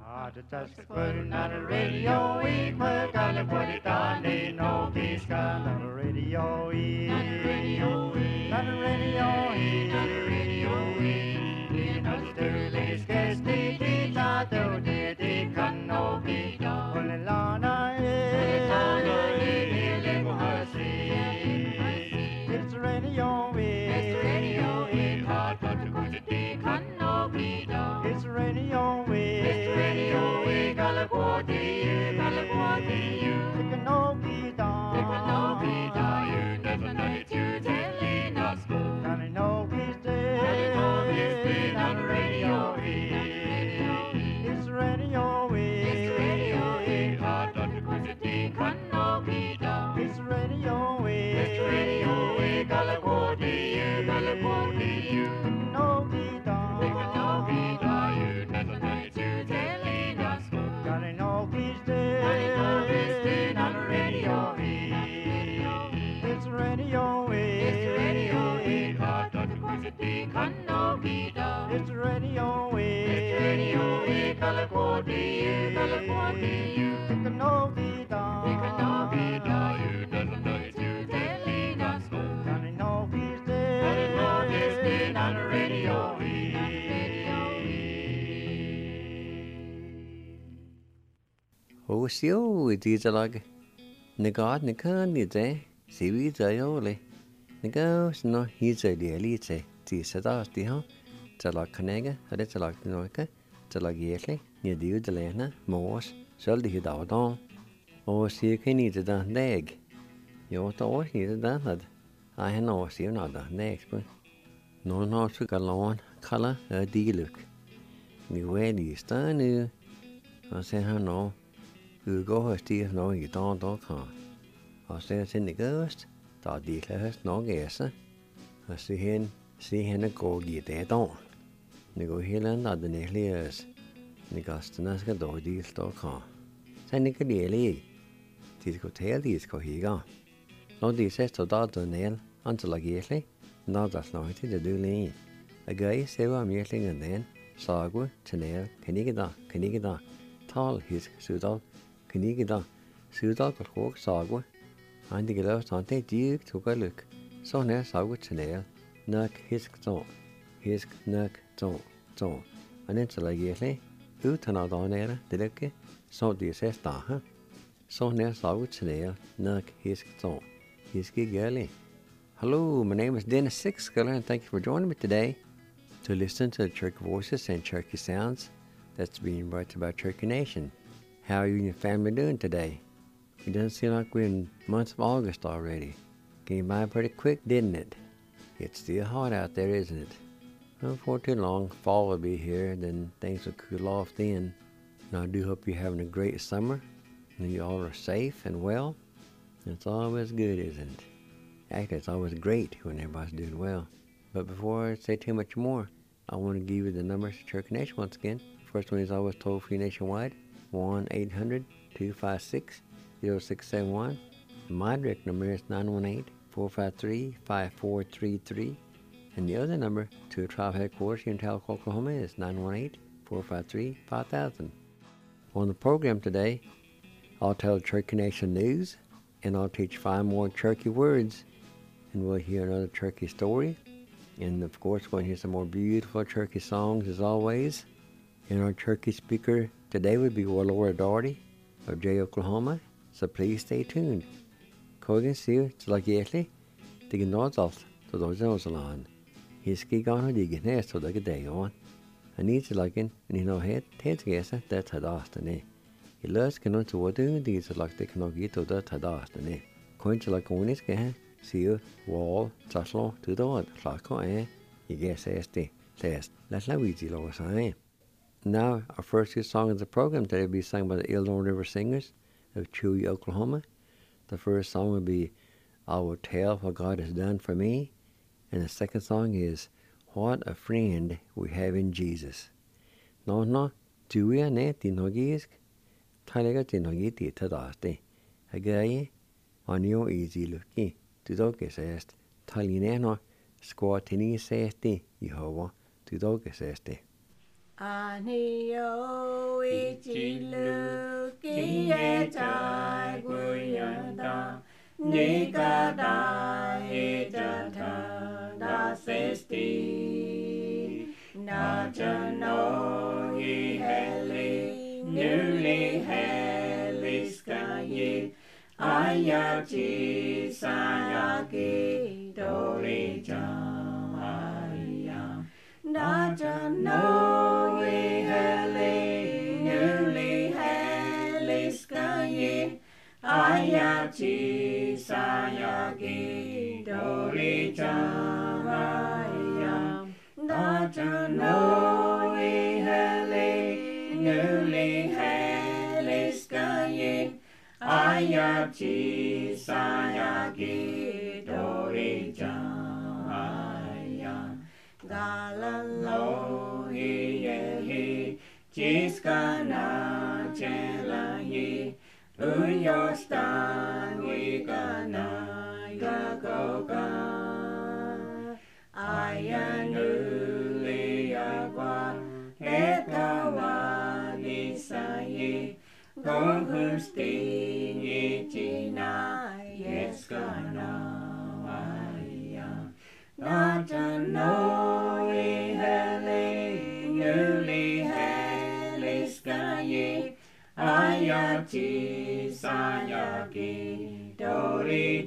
Just putting on the radio, we gotta put it on the no peace gun on the radio, on the radio, on the radio, on the radio, in the sterling sketch, the teacher, the can no be done. Only Lana, it's the radio, it's the radio, hard but to go to the can no be done. It's the radio, it's radio, Siêu thì giờ là người có người khăn như thế, sĩ vi giờ yêuเลยngười có nó hi giờ địa lý thế thì sẽ đó thì họจะหลักคะแนนก็อะไรจะหลักน้อยก็จะหลักเยอะเลยเนี่ยเดี๋ยวจะเลยนะมอสสอลดีดาวดองโอ้สิแค่นี้จะได้เด็กโยตัวนี่จะได้แต่ไอ้เห็นโอ้สิน่าได้เด็กปุ่นนอนนอนสุกลอนขละดีลึกมีเวดีสตาร์นี่อาเซฮานอคือก็ให้ตีน้อยต่อต่อค่ะอาเซเซนิกส์ต่อดีเลยน้องเกสอาเซเห็นก็กีเตะต่อนี่ก็เห็นแล้วต่อเด็กเลยนี่ก็สนับสนุนตัวดีต่อค่ะใช่นี่ก็ดีเลยที่ก็เทลที่ก็หิก้าน้องดีเสร็จต่อตัวเนลอันจะละเกียเลยน่าจะน้อยที่จะดูเลยไอ้เสว่ามีเรื่องเงินสากุชเนลแค่นี้ก็ได้ท้อหิสสุดท้ายแค่นี้ก็ได้สุดท้ายก็โคกสากุอันที่ก็แล้วตอนที่จีกถูกกันลึกส่วนนี้สากุชเนลนักฮิสก์นักโจอันนี้จะละเอียดเลยถนัดตอนนี้นะเด็กๆส่วนที่เสร็จต่อฮะส่วนนี้สาวชเนลนักฮิสก์เกลี่ Hello, my name is Dennis Sixskiller and thank you for joining me today to listen to the Cherokee Voices and Cherokee Sounds that's being brought to you by Cherokee Nation. How are you and your family doing today? It doesn't seem like we're in the month of August already. Came by pretty quick, didn't it? It's still hot out there, isn't it? Well, before too long, fall will be here, then things will cool off then. And I do hope you're having a great summer, and you all are safe and well. It's always good, isn't it? Actually, it's always great when everybody's doing well. But before I say too much more, I want to give you the numbers to Cherokee Nation once again. First one is always toll-free nationwide, 1-800-256-0671. My direct number is 918-453-5433. And the other number to the tribe headquarters here in Tahlequah, Oklahoma is 918-453-5000. On the program today, I'll tell the Cherokee Nation news, and I'll teach 5 more Cherokee words, and we'll hear another Cherokee story. And of course, we'll hear some more beautiful Cherokee songs as always. And our Cherokee speaker today would be Laura Doherty of Jay, Oklahoma. So please stay tuned. Kogan sier til å gjøre det nådalt til å gjøre land. Hiski gana digge næst til å det on. I need to like in and head gesa that had asked ne. I løs kan til å do these like they can get to that had asked ne. Coin to like one is get sier wall taslo to the lako I guess este test. Let's let we deal with Now our first song of the program today will be sung by the Illinois River Singers of Chewy, Oklahoma. The first song will be I Will Tell What God Has Done For Me. And the second song is What a Friend We Have in Jesus. No, Chewy ne tinogisk, Talega tinogiti tadaste. Agaye, on your easy looky, to dogesest, Talineno, squatini sesti, Jehovah, to dogeseste. Ani o ichi lu ki e chai guyanda ni ka da e ja ta da sesti na ja no I heli newly heli sky aya chi sayaki dori jamaya na ja no I heli newly heli sky aya chi sayaki dori jamaya na ja no I heli newly heli sky aya chi sayaki dori jamaya galalo hi jiska na chela hi uyo stan wi kana ya goga aya nuli agua etawa ni sai Gong husti ichi na yeskana maya Nata no I heli newly heli sky ayachi sayaki dori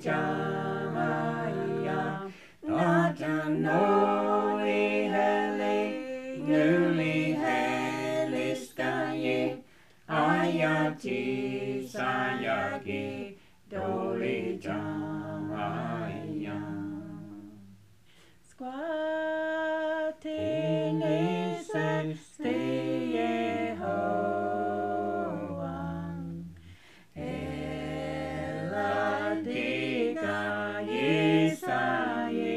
jamaya Nata no I heli newly heli sky Ayachi sayaki dori jamaya Squatting is Yehovah Eladika Yisaye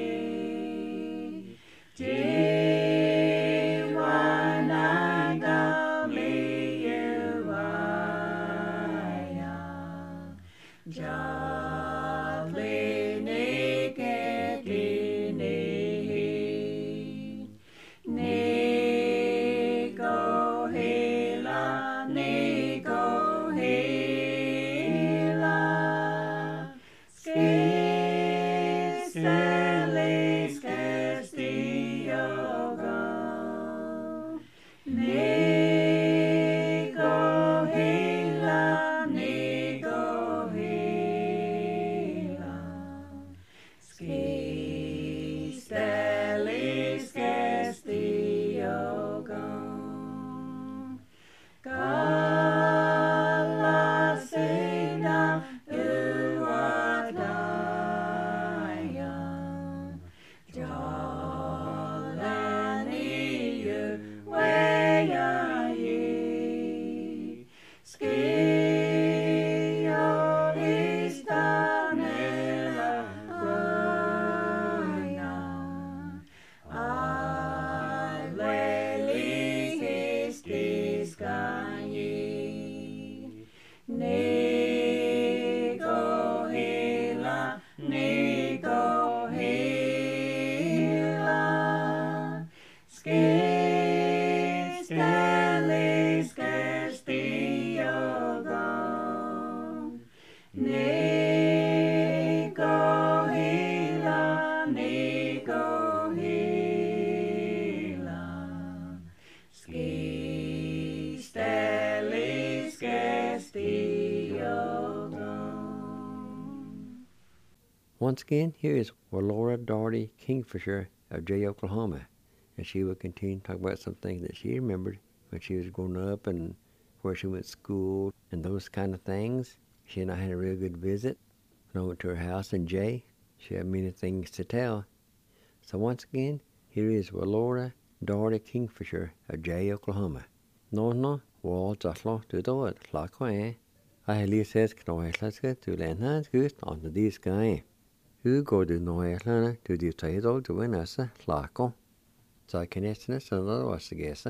Once again, here is Walora Doherty Kingfisher of Jay, Oklahoma. And she will continue to talk about some things that she remembered when she was growing up and where she went to school and those kind of things. She and I had a real good visit. When I went to her house in Jay, she had many things to tell. So once again, here is Walora Doherty Kingfisher of Jay, Oklahoma. No, wall jaslo to do it, like I Lisa says, can I let's get to the enhance good on the this guy. Who go to Noelana to the title to win us a laco. So connectness another was the guess.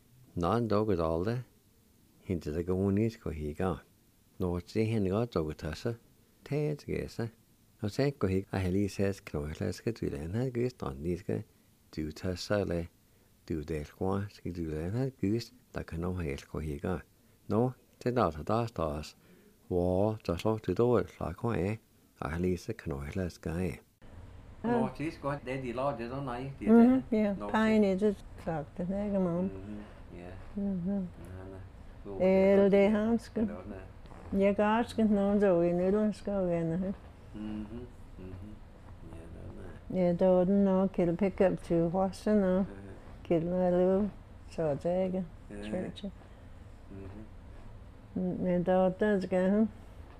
Non dog at all the into the goonies go he got. No, see him got dog with us. Ted's guess. I say go he I Lisa says, can I let's get to the enhance good on this guy. Do Tessa le du del qua skal du lade gys der kan nå helt gå higa nå til der stas hvor der så til dårlig slag qua jeg lige så kan nå heller skal nå tis godt det de laver det der nej det Yeah, pine is sagt det ikke mom. Det hanske. Jeg går skal nogen så i Nederland skal gerne. Ja, der var den nok kill pick up to Washington og kill my little så det ikke. Church. Men der skal han.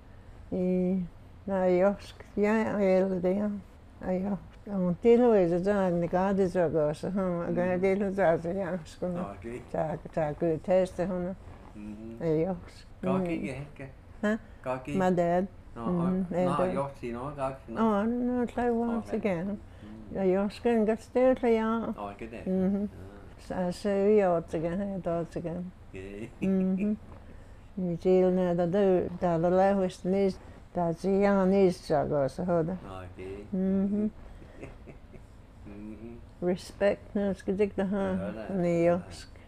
Nej, jeg er det her. Ja. Og det er jo så en garde så går så han gør det så jeg skulle. Tak godt teste hun. Ja. My dad. Jeg siger noget godt. No, try once again. Jeg skal godt stille ja. Så jeg jeg igen det igen. Ni til der laver vist næst der siger næst så går så hørte. Respect, nu skal det ikke have nyjorsk.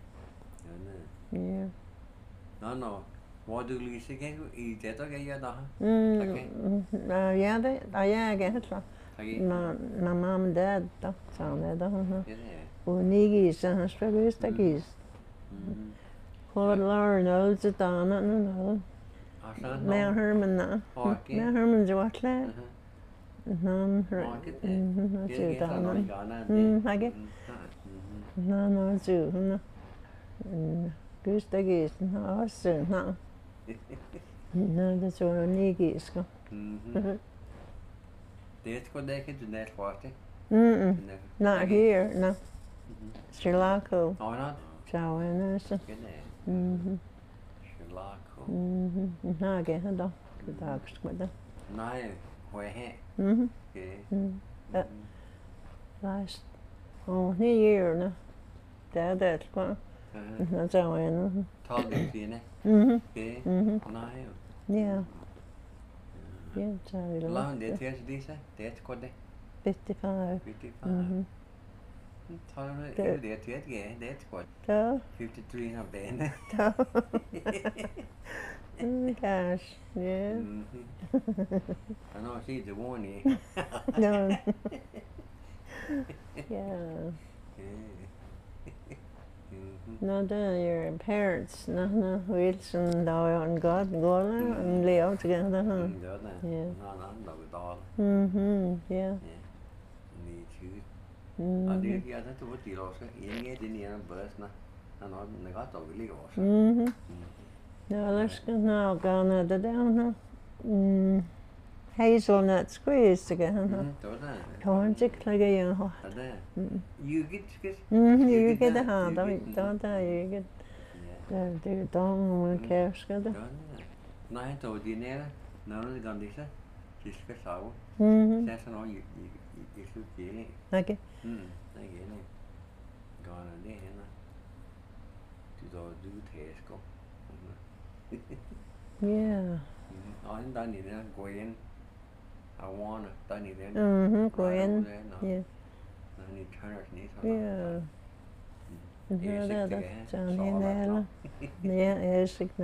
Ja. Nå. Hvor du lige så kan i det der kan jeg da. Ja, det er jeg ikke så. Når mamma og dad der sagde det hun. Og Niki så han spiller der gis. Hvor Lauren også der nå. Med Herman. Med Herman så var klar. No, Gustav Gisen har også søn her. Nå, det så jo Niki skal. Det er sgu da ikke du net for det. Not here, no. Sri Lanka. Oh, not. Så er så. Sri Lanka. Nej, jeg har dog. Det er ikke sgu da. Nej, hvor er her? Okay. Last 9 year nu. Det er det sgu. Nå, så er jeg nu. 12 dine. Okay. Nej. Ja. Ja, så er vi langt det til disse. Det er sgu det. 55. 55. Det er det til det er sgu. Så. 53 of denne. Gosh, yeah. I know, see the warning. No. Yeah. No, your parents, no, Wilson, Doyle, and God, Gola, and Leo together, huh? Yeah. Yeah. Need to. I did get that to what you lost. You get in the end, but I'm not in the got of the legal. No, let's go now. Go now. The down. Hazelnut squeeze together. Tornsick like a young. You get. You get the hand. Don't you get. Det don't want care. Skal det? Nej, då det nære. Når det går det så. Det skal sove. Det er sådan noget i slutningen. Okay. Okay, nej. Går det her. Du tæsker. Yeah. I'm done in there, go in. I want it, done in there. Go in. Yeah. I need turners, need yeah. That's down in there. Yeah, yes, no.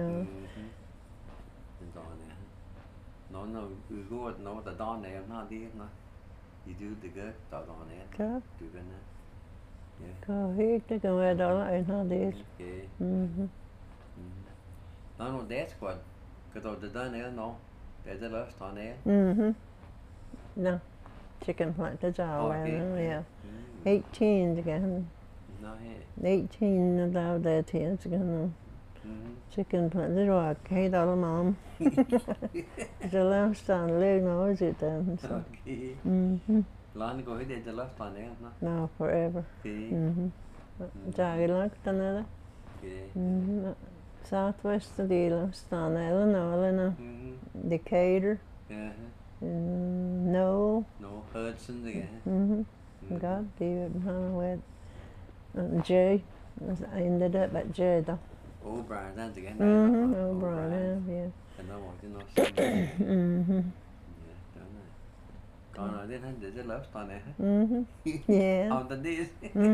No, you go at no, the dawn there, not the no. You do the good, the dawn there. Go. Do the yeah. Go here, to go at all, I know this. Okay. No, that's good. Because the done there, no. There's the last on there. No. Chicken plant, that's all yeah. 18 again. No, 18 about that here again. Chicken plant, that's what I hate all mom. The last on leg knows it then. Okay. Long ago, he did the last on there, no? No, forever. Okay. Jaggy looked another. Okay. Southwest of Yellowstone, Illinois, Decatur. Yeah. No. Hudson again. God, David, with Jay. I ended up at Jay though. O'Brien, that's again. O'Brien, yeah. And I want to know something. Yeah, don't I? Còn ở đây there's a love story there. Yeah. On the days.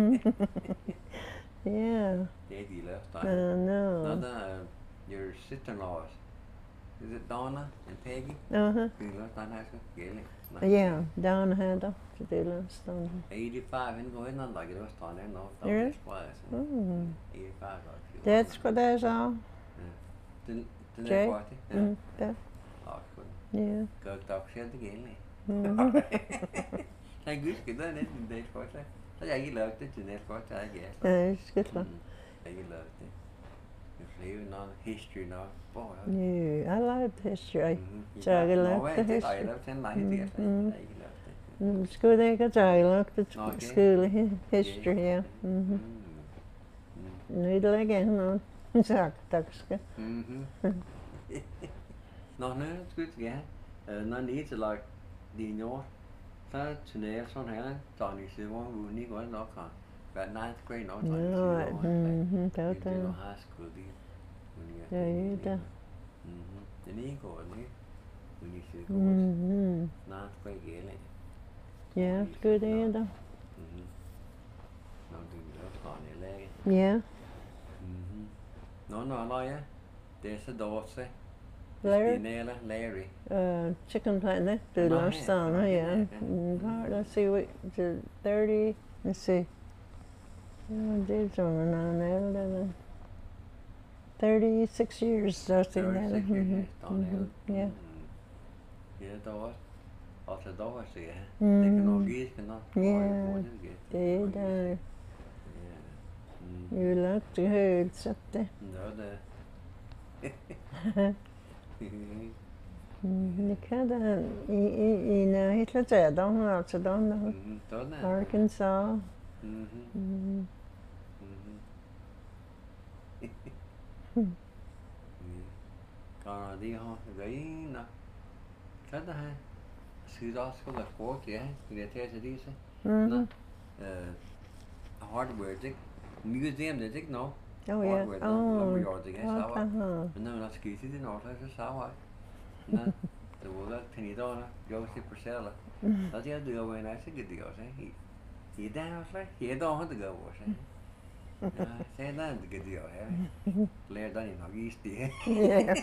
Yeah. Yeah, the love story. No. Another, your sister-in-laws. Is it Donna and Peggy? Uh-huh. The love story high school? Gaelic. Yeah, Donna had to do love story. 85 and going on like it was story there. No, Really? Mm. 85. That's what that's all. The Jay? party. Yeah. Oh, good. Yeah. Go talk shit again. Hay good cái đó nên để có thế. Nó dạy cái lời tới chuyện này có trái ghẻ. It's good luck. Dạy cái lời tới. Cái nó history nó boy. Yeah, I like history. Trời cái lớp cái history. School they got trời lớp cái school history, yeah. Need like nó sagt tack ska. Nó good ghẻ. Nó need to like đi nhớ. Ta turné sån här Johnny Silver Rooney går nog kan. But 9th grade no Johnny Silver. Det high school di. Ja, det. Den är går nu. Rooney Silver. 9th grade gele. Yeah, good idea. Nå du då kan ni lägga. Yeah. Nå la ja. Det är så dåligt. Larry. Chicken planet, the last song, yeah. Let's see what the 30. Let's see. Did something on there. 36 years. That's in there. Yeah. Yeah, då. Alltså då var det. Det kan nog gis kan nog. Yeah. Det där. You look to högt så det. Ja, det. Det kan det i närheten av dem, alltså de Arkansas. Còn đi ho gãy nè. Cái đó ha. Sự đó có là có kìa, người theo sẽ đi xem. Nó hardware dịch museum để dịch nó. Oh yeah. Oh. No, that's good. It's not like a sour. No, the world can you don't go to Priscilla. That's the other way. I said, "Good deal." Say he down like he don't want to go. Say that the good deal. Later done in August. Yeah.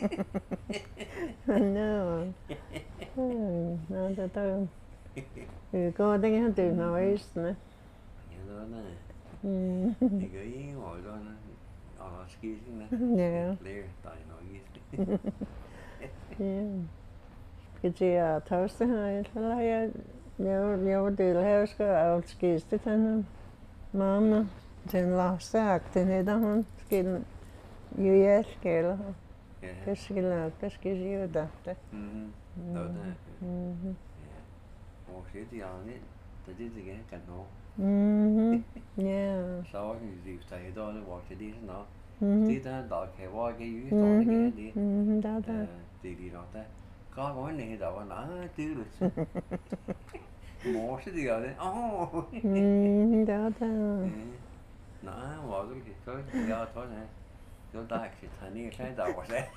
No. No, that don't. You go there to Norris, no. You know that. You go in or don't. Excusing that. Yeah. Later done in August. Yeah. Could you toast the high? You do the house go out skis to ten. Mom, then last act, and they don't skin you yet, scale. Because gives you that. Yeah. Oh, shit, the on it. The did again, can know. Yeah. So I can use the door and walk the days now. Did that dog have walk you again? That. Did you not that? Có có này đâu nó chứ được. Mỏ sẽ đi rồi. Oh. Đó. Nó vào cái có giờ thôi nè. Chúng ta chỉ thành như cái đầu của sẽ.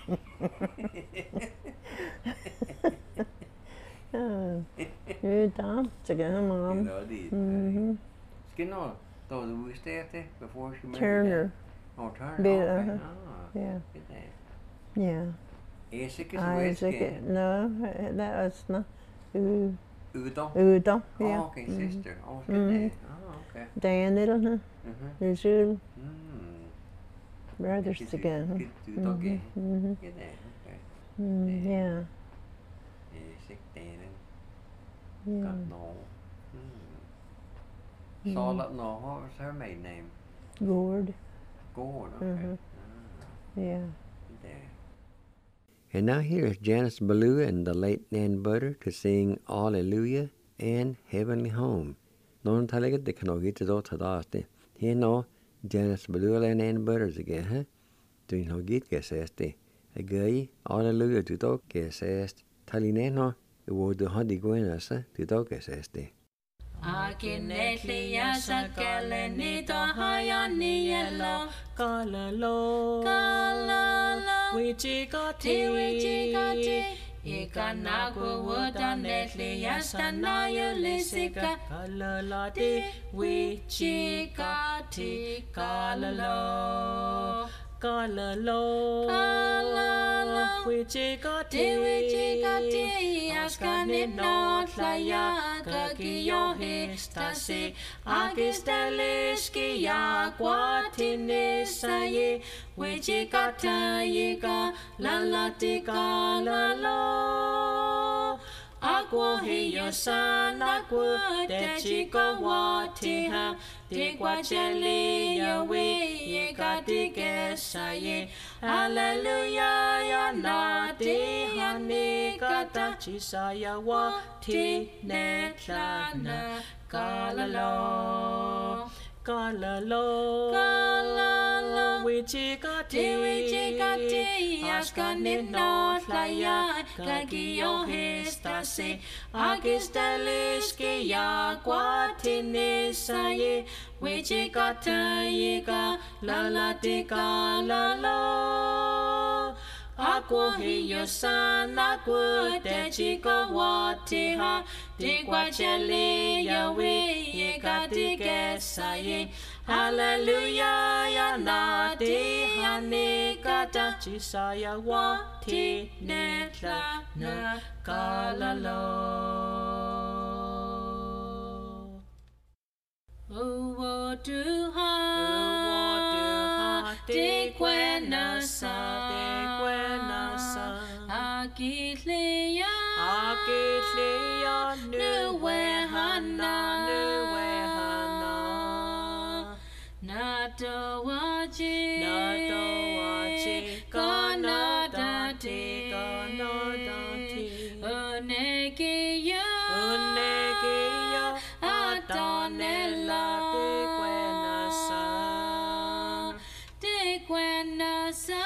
You don't together, Mom. You know the. Skin on. Those we stay at there before she married. Turner. Oh, Turner. Okay. Yeah. Yeah. Isaac is Isaac. No, that was not. Udon. Yeah. Oh, okay, sister. Oh, good. Oh, okay. Dan Little, there's you brothers Good again. Udon again. Good day. Okay. Yeah. Isaac, Dan, Yeah. got no. Charlotte, no. What was her maiden name? Gord. Gord. Okay. Yeah. Good day. And now here is Janice Ballou and the late Nan Butter to sing Alleluia and Heavenly Home. Någon talar det kan nog inte då ta det. Här nå Janice Ballou och Nan Butter again, huh? Du nog inte sägs det. Agay Alleluia du då sägs. Talineno wo du hade gåna så du då sägs det. Akinetli ja sakeleni tohajani yello kalalo wichikoti Ika na kuwuta netli yasta na yulisika kalalati wichika ti kalalo. Kalalo, kalalo, wichikati, askani notlaya, kakiyo histasi, akisteliski ya kwatinisaye, wichikata yika, lalati kalalo. Akwo hiyo sana kwo techiko watiha tikwa cheli yawe yekatike saye hallelujah ya nati hani kata chisaya wati netlana kalalo kalalo kalalo wichikati askani notlaya kakiyo histasi akisteliski ya kwatinisaye wichikata yika lalati kalalo. Akwo hiyo sana kute chiko watiha tikwa cheli yawe yekatike saye hallelujah ya nati hani kata chisaya wati netla na kalalo. Uwo duha tikwe nasa akitleya nuwehana natowachi kanadati unekiya atonela tikwenasa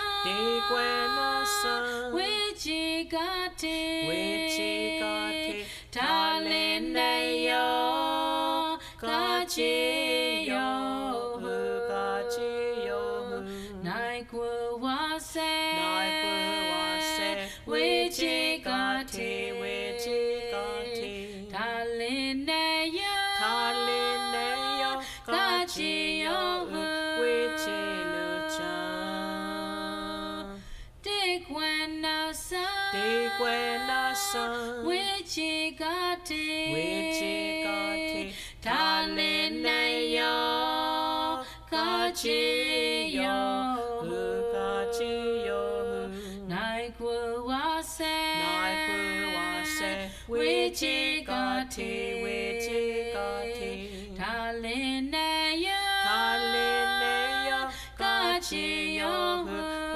wichikati talineyo kachiyo naikuwase wichikati talineyo kachiyo tikwenasa wichikati talineyo kachiyo naikuwase wichikati talineyo kachiyo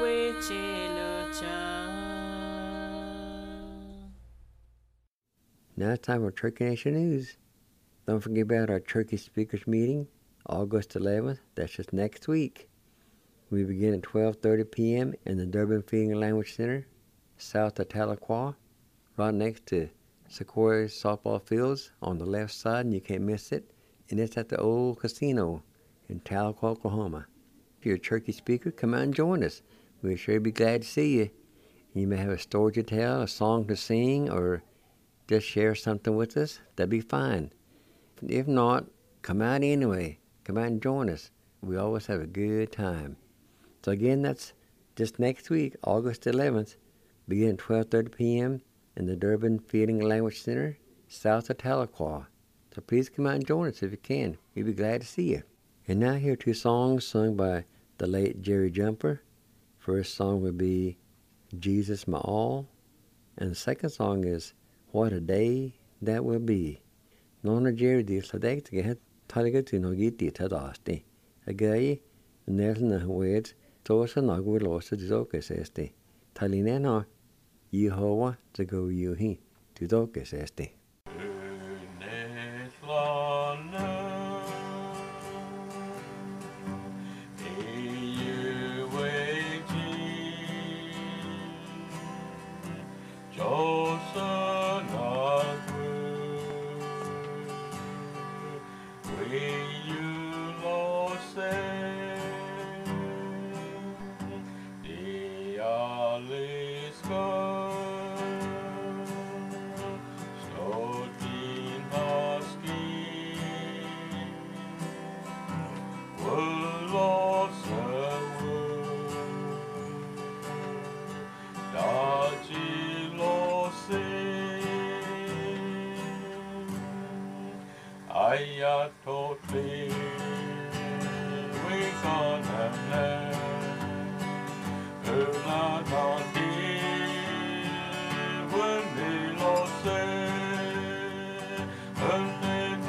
Now it's time for Turkey Nation News. Don't forget about our Turkey Speakers Meeting, August 11th. That's just next week. We begin at 12:30 p.m. in the Durban Feeding and Language Center, south of Tahlequah, right next to Sequoia softball fields on the left side, and you can't miss it. And it's at the old casino in Tahlequah, Oklahoma. If you're a Turkey speaker, come out and join us. We'll sure be glad to see you. You may have a story to tell, a song to sing, or just share something with us. That'd be fine. If not, come out anyway. Come out and join us. We always have a good time. So again, that's just next week, August 11th, begin at 12:30 p.m. in the Durban Feeding and Language Center, south of Tahlequah. So please come out and join us if you can. We'd be glad to see you. And now here are two songs sung by the late Jerry Jumper. First song would be Jesus My All, and the second song is What a Day That Will Be. Nona Jerry di sadek to get taliga to no get it at asti. A guy, Nelson Wade, Tosa Nagwood lost the Zocus este. Talinena, Yehovah to go you he to Zocus este. Ayatotli, we gonna land. Unadati, when we lost it, and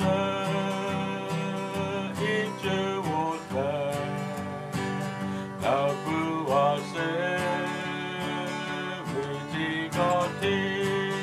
they each was there. Now, who was it? We got it.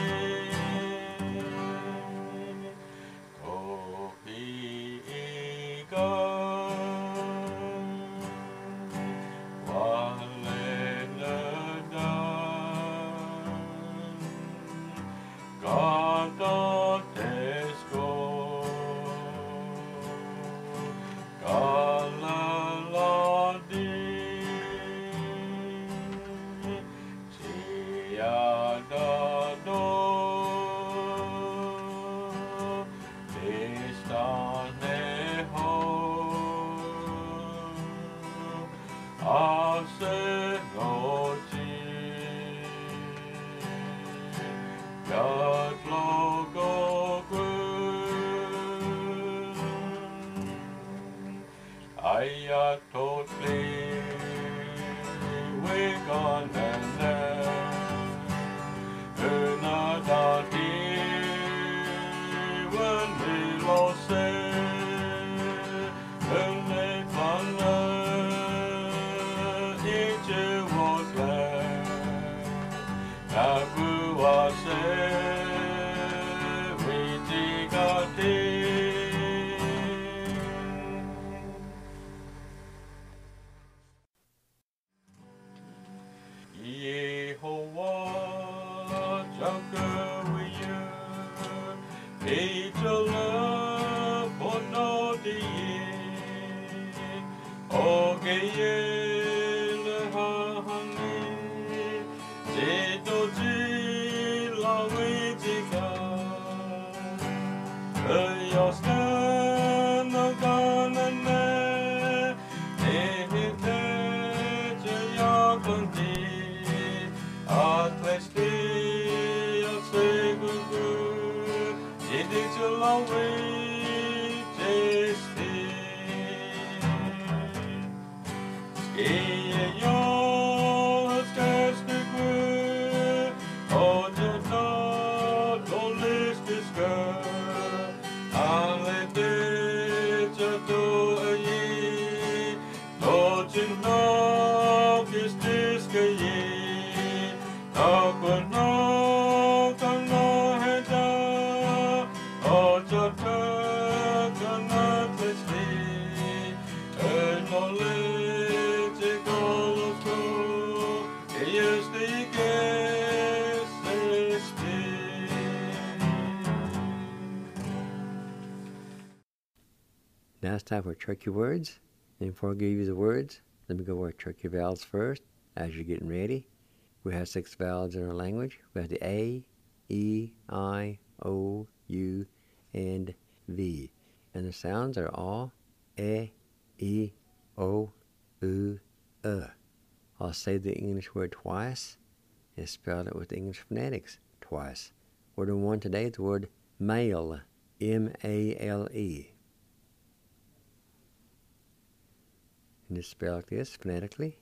Ayatotli, we gonna land. Unadati, when we lost it, and they each was land. Nabu was we got it. Yehovah, Jacob, Peter, Bonodi, Ogeye, Hahani, Zedoji, Lawitika, Yosna, Naganane, Ehite, Jayakundi. Atlesti, Asegugu, Iditulawi, Jesti. Skiye yo, Skestigu, Ojeta, Dolistiska, Alete, Jato, Ayi, Dojin, Nogistiska, Yi. Now it's time for tricky words. And before I give you the words, let me go over tricky vowels first as you're getting ready. We have 6 vowels in our language. We have the A, E, I, O, U, and V. And the sounds are all E, E, O, U, I'll say the English word twice and spell it with English phonetics twice. Word number 1 today is the word male, M-A-L-E. And it's spelled like this phonetically,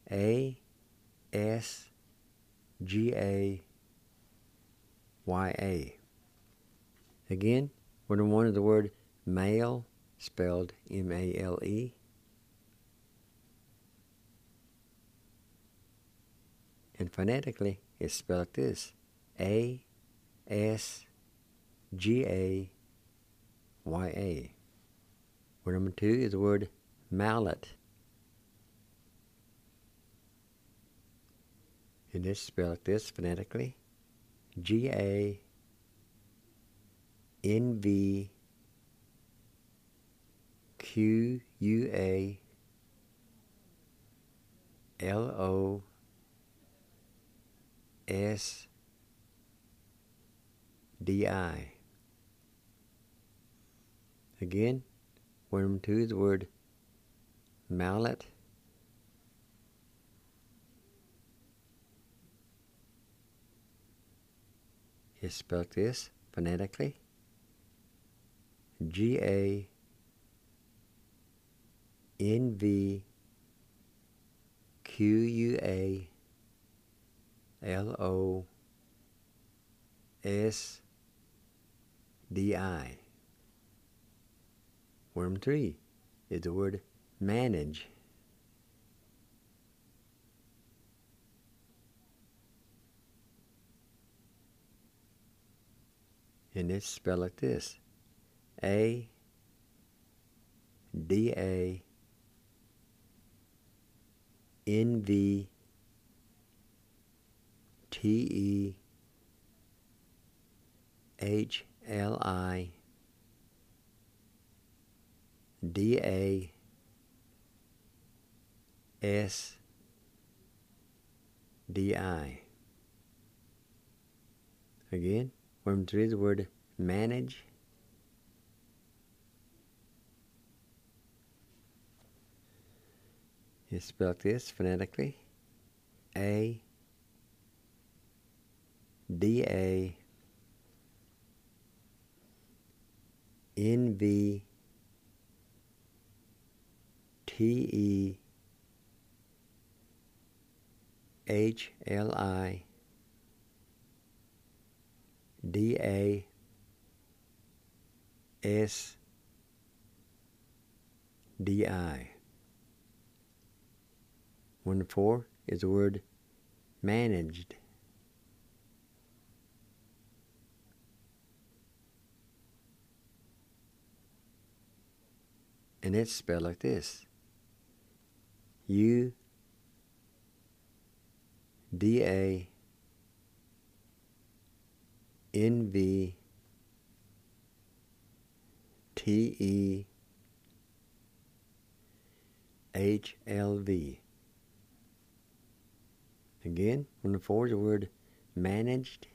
A-S-G-A-Y-A. Again, word number 1 is the word male, spelled M-A-L-E. And phonetically, it's spelled like this, A-S-G-A-Y-A. Word number 2 is the word mallet. And it's spelled like this phonetically, G-A-N-V-Q-U-A-L-O-S-D-I. Again, word number 2 is the word mallet. It's spelled this phonetically, GANVQUALOSDI. Worm 3 is the word manage. And it's spelled like this: ANVTEHLIDASDI. Again, worm 3 is the word manage. It's spelled this phonetically: ANVTEHLIDASDI. 1 to 4 is the word managed. And it's spelled like this: UDANVTEHLV. Again, 1 to 4 is the word managed.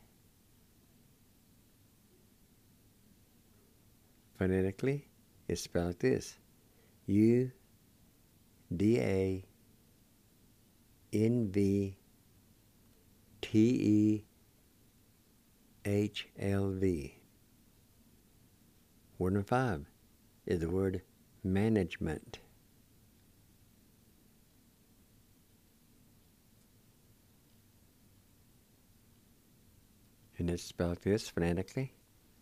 Phonetically, it's spelled like this: UDANVTEHLV. 1 to 5 is the word management. And it's spelled like this phonetically: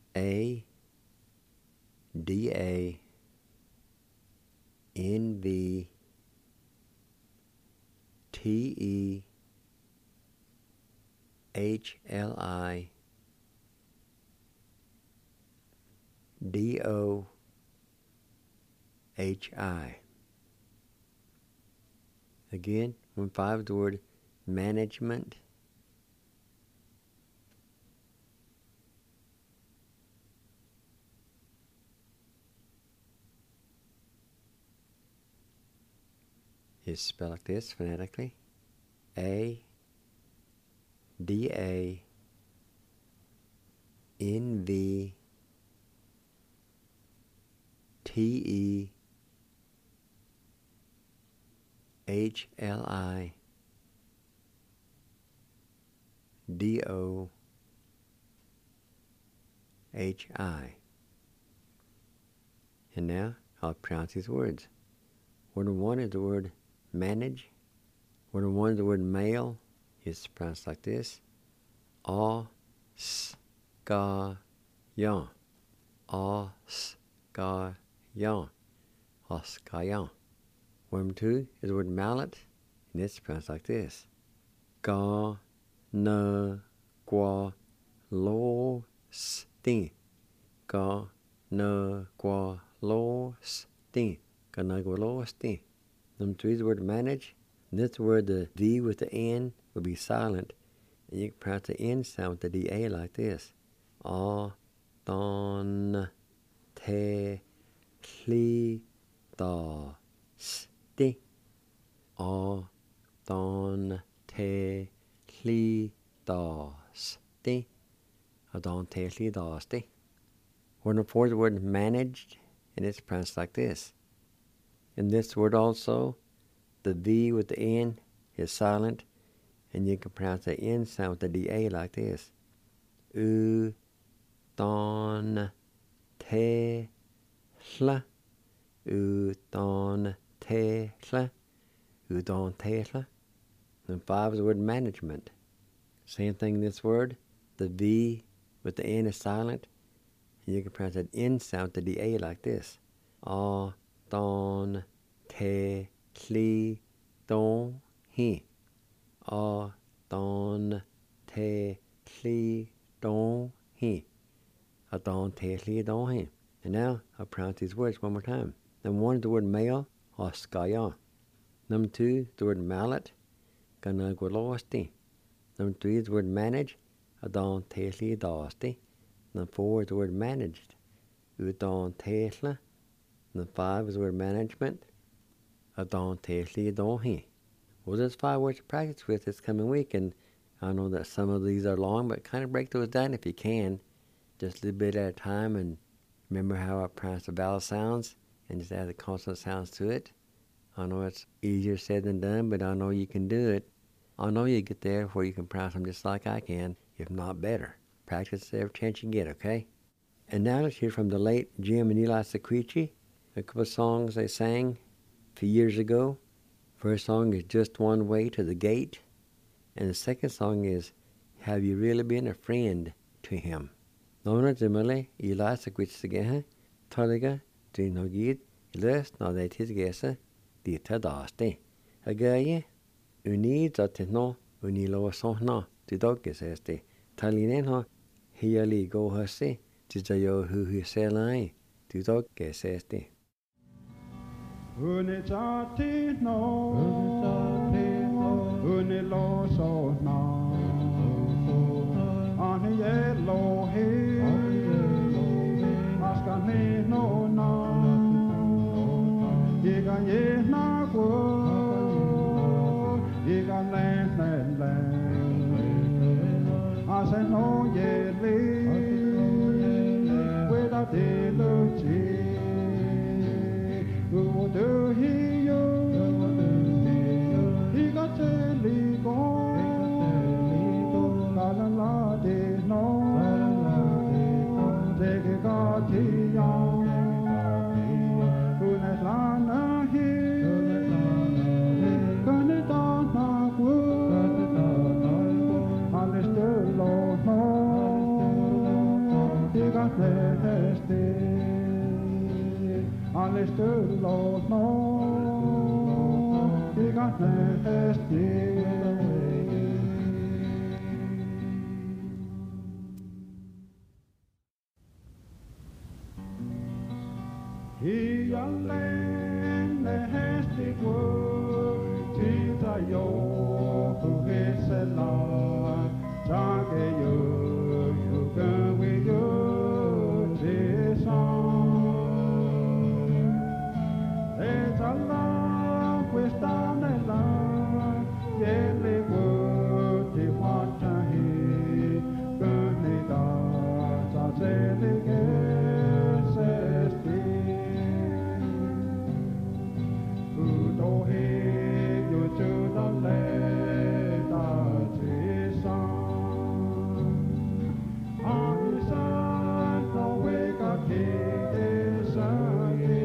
ADANVTEHLIDOHI. Again, 1 5 is the word management. It's spelled like this phonetically: ADANVTEHLIDOHI. And now I'll pronounce these words. Word 1 is the word manage. Word 1 is the word male. It's pronounced like this: Oskayan. Oskayan. Oskayan. Word 2 is the word mallet, and it's pronounced like this: Ganagwalostin. Ganagwalostin. Ganagwalostin. Number 3 is the word manage. And this word, the V with the N will be silent. And you can pronounce the N sound with the DA like this: Don te cli da sti. Don te cli da sti. Don te cli da sti. Word number 4 is the word managed, and it's pronounced like this. In this word also, the V with the N is silent, and you can pronounce the N sound with the DA like this: Don te hla, udon te hla, udon te hla. And 5 is the word management. Same thing in this word. The V with the N is silent. And you can pronounce that N sound to the A like this. A, don, te, hli, don, he. A, don, te, hli, don, he. A, don, te, hli, don, he. And now I'll pronounce these words one more time. Number 1 is the word male, oskaya. Number 2 is the word mallet, ganagwalosti. Number 3 is the word manage, adon tehli dosti. Number 4 is the word managed, udon tehla. Number 5 is the word management, adon tehli donhi. Well, there's 5 words to practice with this coming week, and I know that some of these are long, but kind of break those down if you can, just a little bit at a time, and remember how I pronounce the vowel sounds, and just add the consonant sounds to it. I know it's easier said than done, but I know you can do it. I know you get there where you can pronounce them just like I can, if not better. Practice every chance you get, okay? And now let's hear from the late Jim and Eli Sequici, a couple of songs they sang a few years ago. First song is Just One Way to the Gate, and the second song is Have You Really Been a Friend to Him? Nona Jimele, Eli Sequici, Toliga, Dinogid, Ilis, Nadetis Gesa, Dita Daste. Agaye, Uni Zatino, Unilo Sohna, Didokis Este, Talinenho, Hiali Go Hasi, Tizayo Hu Selai, Didokis Este. Unitino, Unilo Sohna, Anielo He, Ascanino Na, Igaye Nago, Igalen Aseno Yeli, without the Luchi. Who do he you? He got to go. La la la de no. Take a got he young. Who has lana he? Gonna down na wood. Understood Lord no. He got nasty. Understood, Lord, no, he got nasty. He a land nasty word, Tita yo, who is a lot, Jage you go with you, Jesus. Questa nella yele word di fatta he benida sa sele che sesti udo he yo to the leda jesa Isa no weka ke sa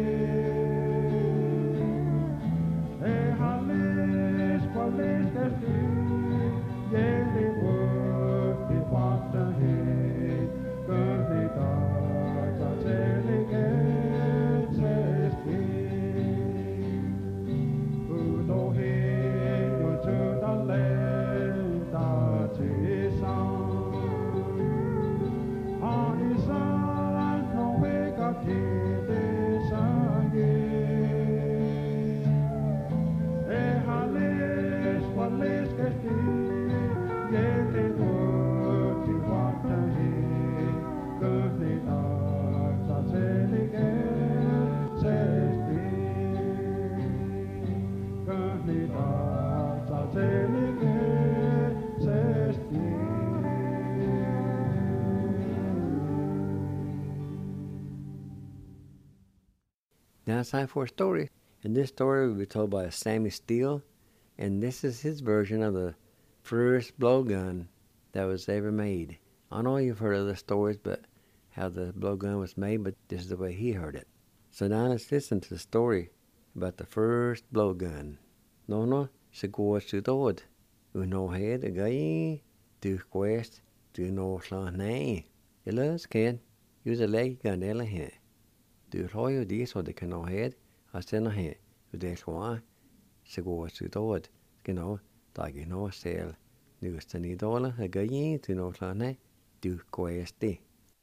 Now it's time for a story, and this story will be told by Sammy Steele, and this is his version of the first blowgun that was ever made. I know you've heard other stories, but how the blowgun was made, but this is the way he heard it. So now let's listen to the story about the first blowgun. No, se går sydåd. Uno head a guy, du quest, du no sla nay. Yellows can use a leg gun ella here. Du royo dis or the cano head, I send a head, you de schwa, se går sydåd, genau, da genau sel. Nu stani dollar a guy, du no sla nay, du quest de.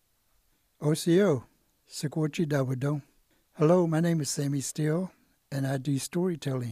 OCO, Sequoia Dawado. Hello, my name is Sammy Steele, and I do storytelling.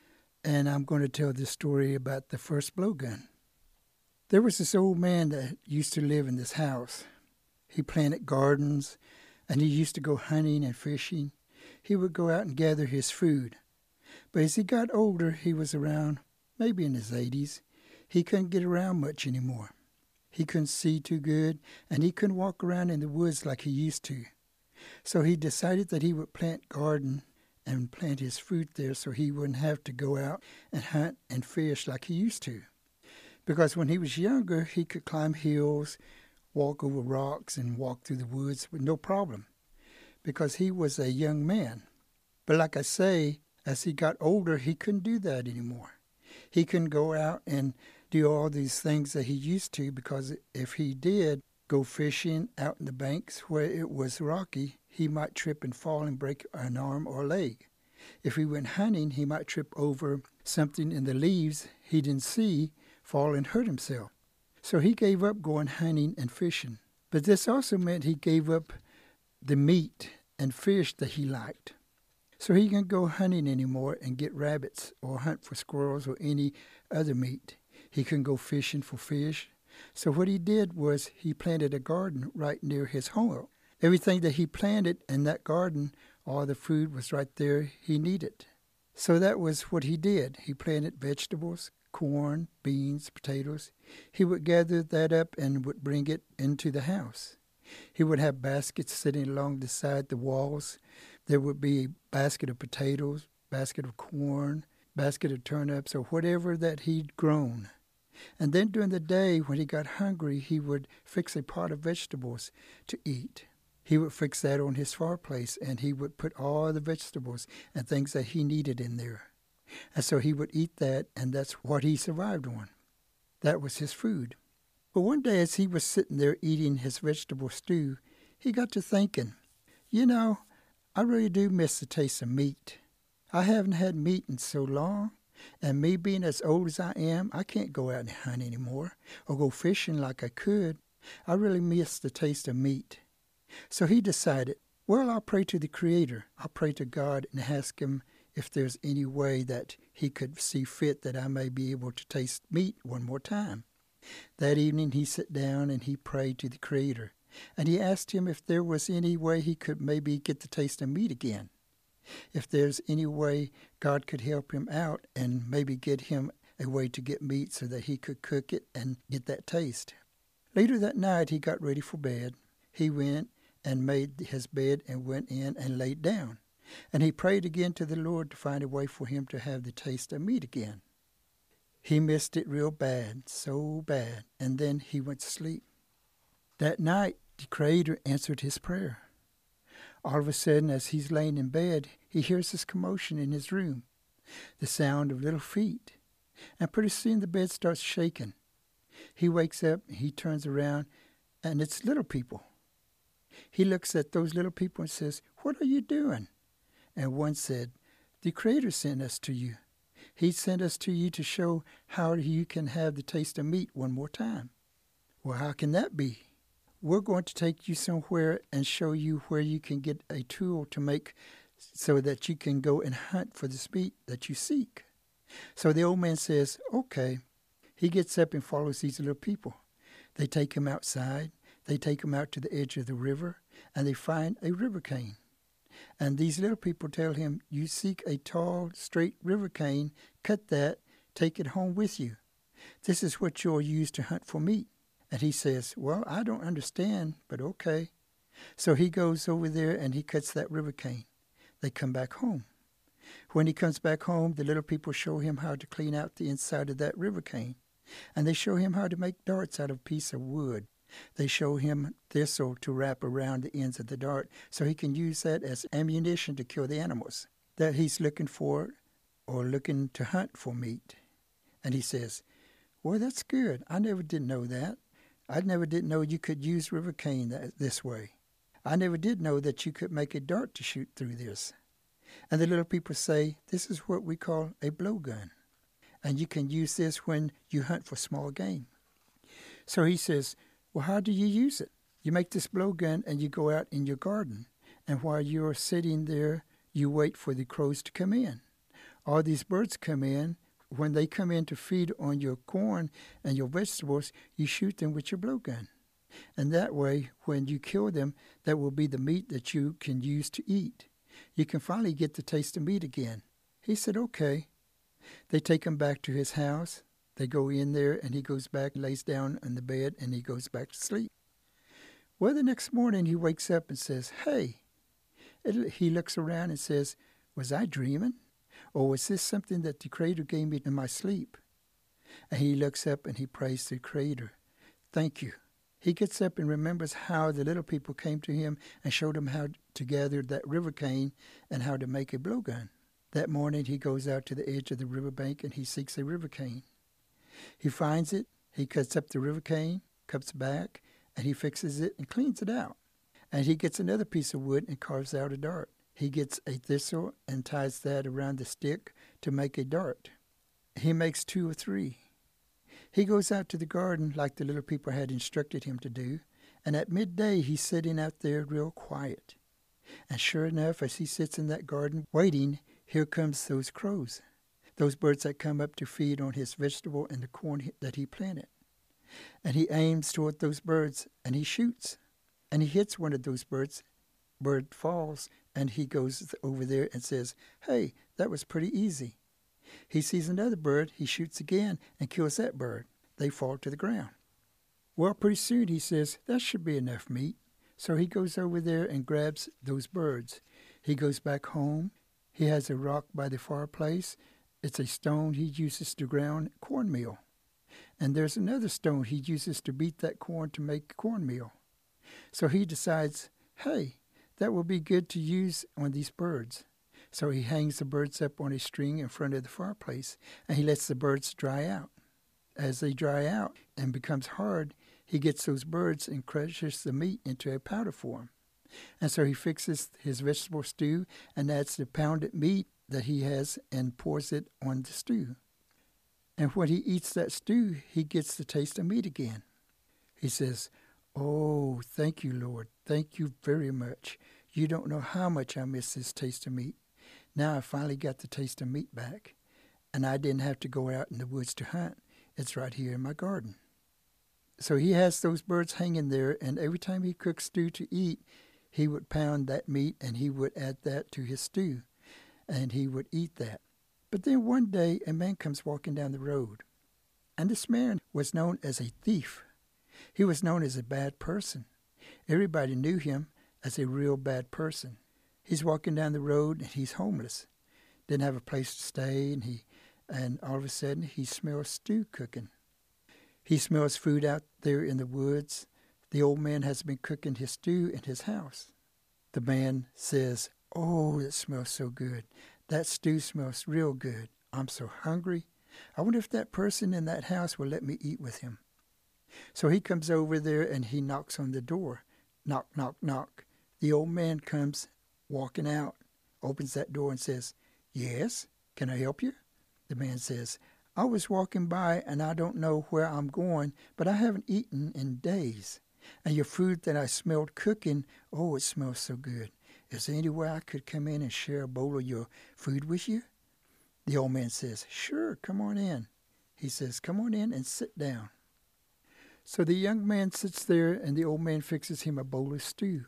And I'm going to tell this story about the first blowgun. There was this old man that used to live in this house. He planted gardens, and he used to go hunting and fishing. He would go out and gather his food. But as he got older, he was around, maybe in his 80s. He couldn't get around much anymore. He couldn't see too good, and he couldn't walk around in the woods like he used to. So he decided that he would plant garden and plant his fruit there so he wouldn't have to go out and hunt and fish like he used to. Because when he was younger, he could climb hills, walk over rocks, and walk through the woods with no problem, because he was a young man. But like I say, as he got older, he couldn't do that anymore. He couldn't go out and do all these things that he used to, because if he did go fishing out in the banks where it was rocky, he might trip and fall and break an arm or leg. If he went hunting, he might trip over something in the leaves he didn't see, fall and hurt himself. So he gave up going hunting and fishing. But this also meant he gave up the meat and fish that he liked. So he couldn't go hunting anymore and get rabbits or hunt for squirrels or any other meat. He couldn't go fishing for fish. So what he did was he planted a garden right near his home. Everything that he planted in that garden, all the food was right there he needed. So that was what he did. He planted vegetables, corn, beans, potatoes. He would gather that up and would bring it into the house. He would have baskets sitting along the side, the walls. There would be a basket of potatoes, basket of corn, basket of turnips, or whatever that he'd grown. And then during the day, when he got hungry, he would fix a pot of vegetables to eat. He would fix that on his fireplace, and he would put all the vegetables and things that he needed in there. And so he would eat that, and that's what he survived on. That was his food. But one day as he was sitting there eating his vegetable stew, he got to thinking, I really do miss the taste of meat. I haven't had meat in so long, and me being as old as I am, I can't go out and hunt anymore or go fishing like I could. I really miss the taste of meat. So he decided, well, I'll pray to the Creator. I'll pray to God and ask Him if there's any way that He could see fit that I may be able to taste meat one more time. That evening he sat down and he prayed to the Creator. And he asked Him if there was any way he could maybe get the taste of meat again. If there's any way God could help him out and maybe get him a way to get meat so that he could cook it and get that taste. Later that night he got ready for bed. He went and made his bed and went in and laid down. And he prayed again to the Lord to find a way for him to have the taste of meat again. He missed it real bad, so bad, and then he went to sleep. That night, the Creator answered his prayer. All of a sudden, as he's laying in bed, he hears this commotion in his room, the sound of little feet, and pretty soon the bed starts shaking. He wakes up, he turns around, and it's little people. He looks at those little people and says, "What are you doing?" And one said, "The Creator sent us to you. He sent us to you to show how you can have the taste of meat one more time." "Well, how can that be?" "We're going to take you somewhere and show you where you can get a tool to make so that you can go and hunt for this meat that you seek." So the old man says, "Okay." He gets up and follows these little people. They take him outside. They take him out to the edge of the river, and they find a river cane. And these little people tell him, "You seek a tall, straight river cane, cut that, take it home with you. This is what you'll use to hunt for meat." And he says, "Well, I don't understand, but okay." So he goes over there and he cuts that river cane. They come back home. When he comes back home, the little people show him how to clean out the inside of that river cane. And they show him how to make darts out of a piece of wood. They show him thistle to wrap around the ends of the dart so he can use that as ammunition to kill the animals that he's looking for or looking to hunt for meat. And he says, well, that's good. I never did know that. I never did know you could use river cane this way. I never did know that you could make a dart to shoot through this. And the little people say, this is what we call a blowgun. And you can use this when you hunt for small game. So he says, well, how do you use it? You make this blowgun and you go out in your garden. And while you're sitting there, you wait for the crows to come in. All these birds come in. When they come in to feed on your corn and your vegetables, you shoot them with your blowgun. And that way, when you kill them, that will be the meat that you can use to eat. You can finally get the taste of meat again. He said, okay. They take him back to his house. They go in there, and he goes back, lays down on the bed, and he goes back to sleep. Well, the next morning, he wakes up and says, hey. He looks around and says, was I dreaming? Or was this something that the Creator gave me in my sleep? And he looks up and he prays to the Creator. Thank you. He gets up and remembers how the little people came to him and showed him how to gather that river cane and how to make a blowgun. That morning he goes out to the edge of the riverbank and he seeks a river cane. He finds it, he cuts up the river cane, comes back, and he fixes it and cleans it out. And he gets another piece of wood and carves out a dart. He gets a thistle and ties that around the stick to make a dart. He makes 2 or 3. He goes out to the garden like the little people had instructed him to do, and at midday he's sitting out there real quiet. And sure enough, as he sits in that garden waiting, here comes those crows, those birds that come up to feed on his vegetable and the corn that he planted. And he aims toward those birds, and he shoots, and he hits one of those birds. Bird falls, and he goes over there and says, hey, that was pretty easy. He sees another bird, he shoots again and kills that bird. They fall to the ground. Well, pretty soon he says, that should be enough meat. So he goes over there and grabs those birds. He goes back home. He has a rock by the fireplace. It's a stone he uses to ground cornmeal. And there's another stone he uses to beat that corn to make cornmeal. So he decides, hey, that will be good to use on these birds. So he hangs the birds up on a string in front of the fireplace, and he lets the birds dry out. As they dry out and becomes hard, he gets those birds and crushes the meat into a powder form. And so he fixes his vegetable stew and adds the pounded meat that he has and pours it on the stew. And when he eats that stew, he gets the taste of meat again. He says, oh, thank you, Lord. Thank you very much. You don't know how much I miss this taste of meat. Now I finally got the taste of meat back, and I didn't have to go out in the woods to hunt. It's right here in my garden. So he has those birds hanging there, and every time he cooks stew to eat, he would pound that meat, and he would add that to his stew, and he would eat that. But then one day, a man comes walking down the road, and this man was known as a thief. He was known as a bad person. Everybody knew him as a real bad person. He's walking down the road, and he's homeless. Didn't have a place to stay, and all of a sudden, he smells stew cooking. He smells food out there in the woods. The old man has been cooking his stew in his house. The man says, oh, it smells so good. That stew smells real good. I'm so hungry. I wonder if that person in that house will let me eat with him. So he comes over there, and he knocks on the door. Knock, knock, knock. The old man comes walking out, opens that door and says, yes, can I help you? The man says, I was walking by and I don't know where I'm going, but I haven't eaten in days. And your food that I smelled cooking, oh, it smells so good. Is there any way I could come in and share a bowl of your food with you? The old man says, sure, come on in. He says, come on in and sit down. So the young man sits there, and the old man fixes him a bowl of stew.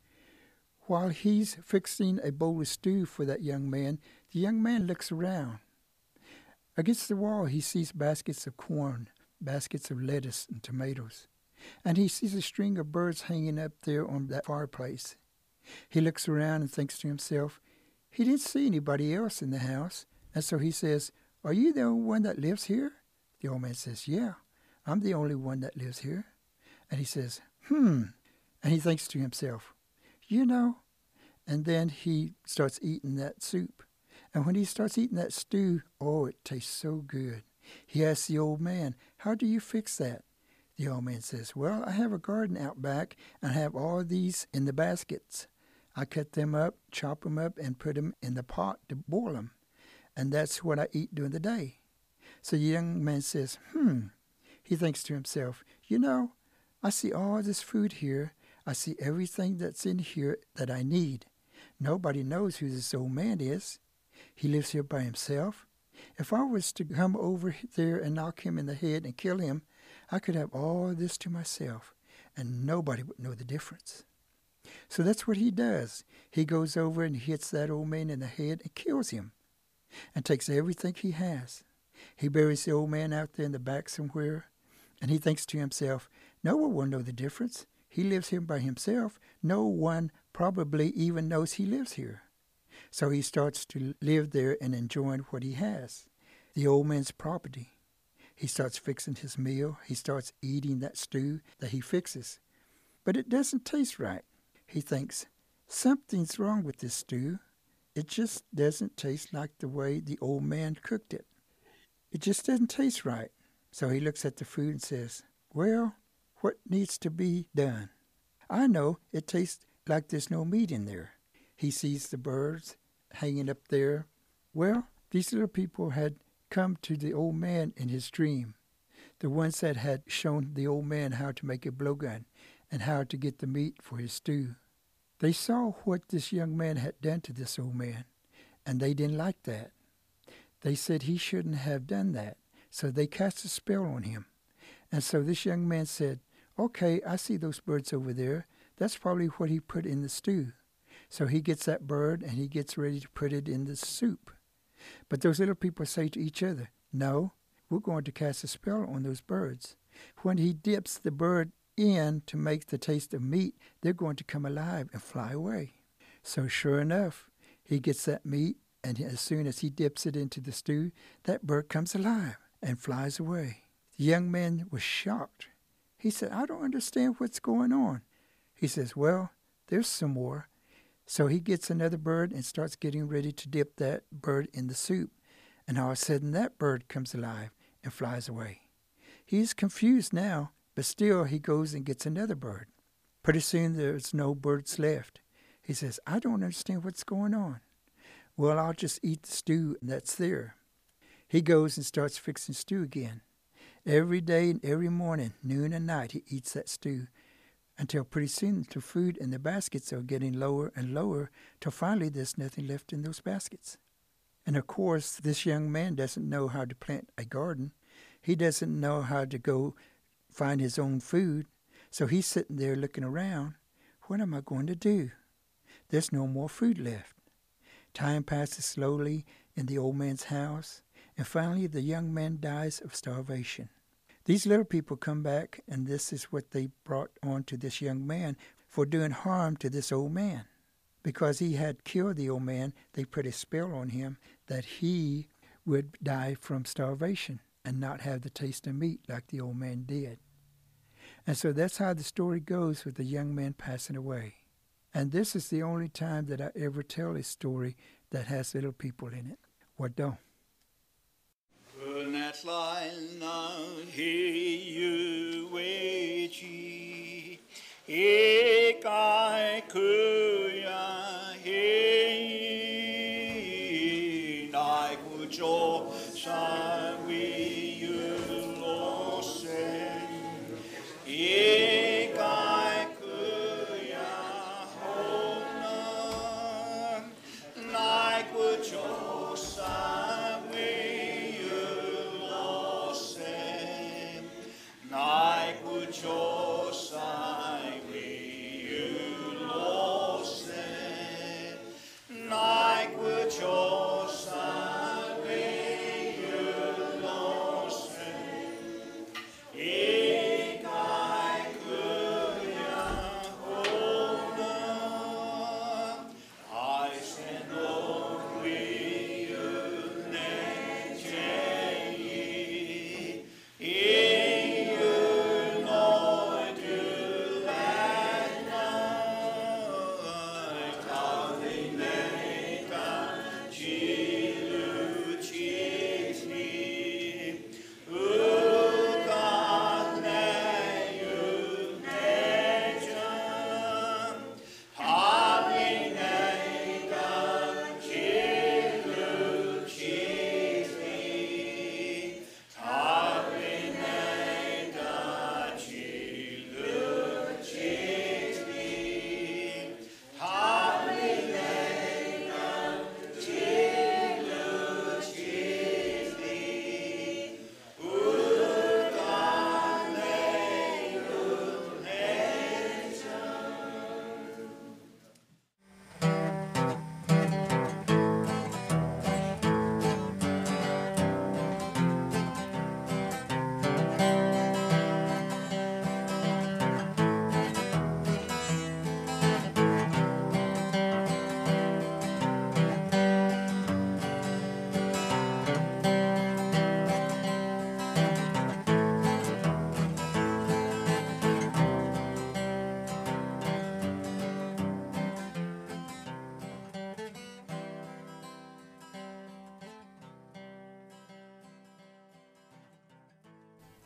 While he's fixing a bowl of stew for that young man, the young man looks around. Against the wall, he sees baskets of corn, baskets of lettuce and tomatoes, and he sees a string of birds hanging up there on that fireplace. He looks around and thinks to himself, he didn't see anybody else in the house, and so he says, are you the only one that lives here? The old man says, yeah, I'm the only one that lives here. And he says, and he thinks to himself, you know, and then he starts eating that soup. And when he starts eating that stew, oh, it tastes so good. He asks the old man, how do you fix that? The old man says, well, I have a garden out back and I have all these in the baskets. I cut them up, chop them up, and put them in the pot to boil them. And that's what I eat during the day. So the young man says, He thinks to himself, you know, I see all this food here. I see everything that's in here that I need. Nobody knows who this old man is. He lives here by himself. If I was to come over there and knock him in the head and kill him, I could have all this to myself, and nobody would know the difference. So that's what he does. He goes over and hits that old man in the head and kills him, and takes everything he has. He buries the old man out there in the back somewhere, and he thinks to himself, no one will know the difference. He lives here by himself. No one probably even knows he lives here. So he starts to live there and enjoying what he has, the old man's property. He starts fixing his meal. He starts eating that stew that he fixes. But it doesn't taste right. He thinks, something's wrong with this stew. It just doesn't taste like the way the old man cooked it. It just doesn't taste right. So he looks at the food and says, well, what needs to be done? I know it tastes like there's no meat in there. He sees the birds hanging up there. Well, these little people had come to the old man in his dream, the ones that had shown the old man how to make a blowgun and how to get the meat for his stew. They saw what this young man had done to this old man, and they didn't like that. They said he shouldn't have done that, so they cast a spell on him. And so this young man said, okay, I see those birds over there. That's probably what he put in the stew. So he gets that bird and he gets ready to put it in the soup. But those little people say to each other, no, we're going to cast a spell on those birds. When he dips the bird in to make the taste of meat, they're going to come alive and fly away. So sure enough, he gets that meat, and as soon as he dips it into the stew, that bird comes alive and flies away. The young man was shocked. He said, I don't understand what's going on. He says, well, there's some more. So he gets another bird and starts getting ready to dip that bird in the soup. And all of a sudden, that bird comes alive and flies away. He's confused now, but still he goes and gets another bird. Pretty soon, there's no birds left. He says, I don't understand what's going on. Well, I'll just eat the stew that's there. He goes and starts fixing stew again. Every day and every morning, noon and night, he eats that stew, until pretty soon the food in the baskets are getting lower and lower, till finally there's nothing left in those baskets. And of course, this young man doesn't know how to plant a garden. He doesn't know how to go find his own food. So he's sitting there looking around. What am I going to do? There's no more food left. Time passes slowly in the old man's house, and finally the young man dies of starvation. These little people come back, and this is what they brought on to this young man for doing harm to this old man. Because he had killed the old man, they put a spell on him that he would die from starvation and not have the taste of meat like the old man did. And so that's how the story goes with the young man passing away. And this is the only time that I ever tell a story that has little people in it. What don't?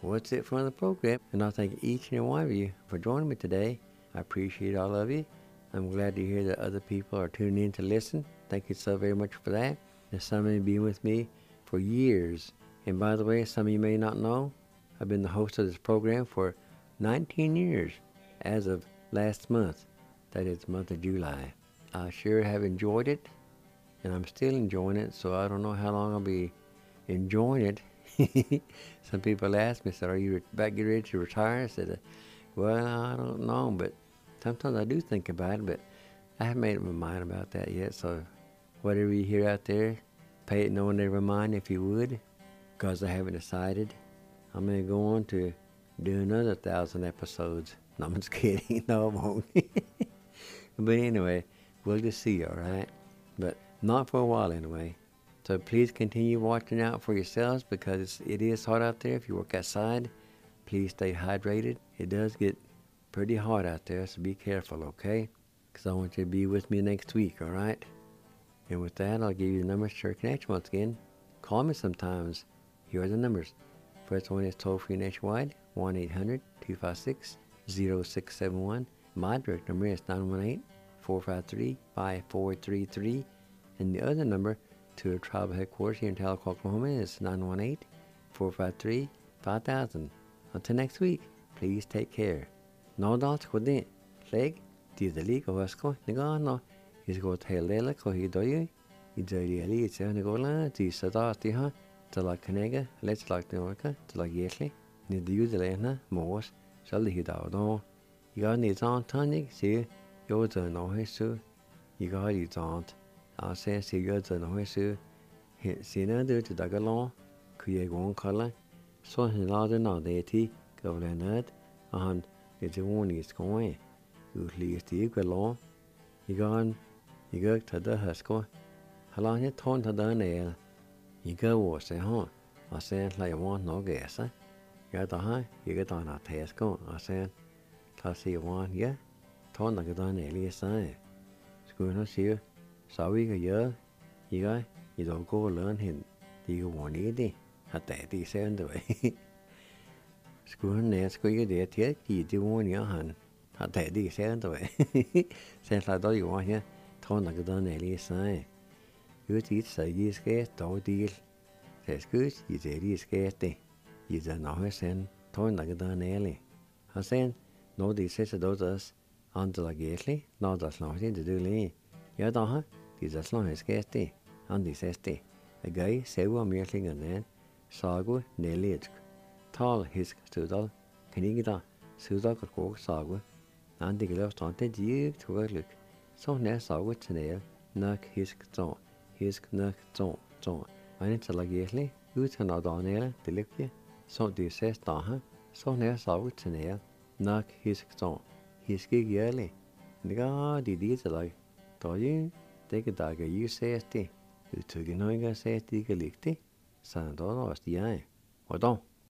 Well, that's it for the program, and I thank each and every one of you for joining me today. I appreciate all of you. I'm glad to hear that other people are tuning in to listen. Thank you so very much for that. And some of you have been with me for years. And by the way, some of you may not know, I've been the host of this program for 19 years as of last month. That is the month of July. I sure have enjoyed it, and I'm still enjoying it, so I don't know how long I'll be enjoying it. Some people ask me, are you about getting ready to retire? I said, well, I don't know, but sometimes I do think about it, but I haven't made up my mind about that yet. So whatever you hear out there, pay it no one ever mind if you would, because I haven't decided. I'm going to go on to do another 1,000 episodes. No, I'm just kidding. No, I won't. But anyway, we'll just see, all right? But not for a while anyway. So please continue watching out for yourselves, because it is hot out there. If you work outside, please stay hydrated. It does get pretty hot out there, so be careful, okay? Because I want you to be with me next week, all right? And with that, I'll give you the numbers to connect once again. Call me sometimes. Here are the numbers. First one is toll-free nationwide, 1-800-256-0671. My direct number is 918-453-5433. And the other number to the tribal headquarters here in Tahlequah, Oklahoma is 918-453-5000. Until next week, please take care. No doubt with it. Leg, the league of us go, Nagano, is go tail lelic or he do you. It's a really, it's a Nigola, the Sadati, huh? To like Canega, let's like the Orca, to like Yetli, need the Udelena, Morse, shall he down. No, you got his aunt Tonic, see, you're the no Hesu. You got his aunt. I'll say, see, you're the no Hesu. See, no, do to Dagalon, create one color. So he allowed an oddity, go Leonard, and it's a one is going. You leave the equal. You gone, you go to the Husko. How long you torn to the nail? You go was say, huh? I said, like, want no gas, eh? You got the high, you get on a test go. I said, Class you want, yeah? Torn like a done alias, eh? School no see you. So we go, yeah? You got, you don't go learn him. Do you want it? At that, he said, the way. School net, school you did, yet, you do want your hand. At that, he said, the way. Said, like, do you want here? Torn like a done alias, eh? You teach say you scared, don't deal. Says good, you said you scared, you don't know her sen, torn like a done early. I said, no, these says those us, until I gately, no, that's nothing to do, Lee. You don't have, these are long as scared, and this says, a guy, say, well, merely and then, sagu, nearly it. Tall, his studal, can you get a sudak or sagu, and the glove taunted you to a look. So now sagu to nail, knock his zone. His knuck zone. And it's like yearly, you can not on air, the lick you. So this says, so near saw it to nail, knock his zone. His gig yearly. The god did like, do you take a dagger you say, you took a noise, say, take a lick, Sandor was the eye. Or don't.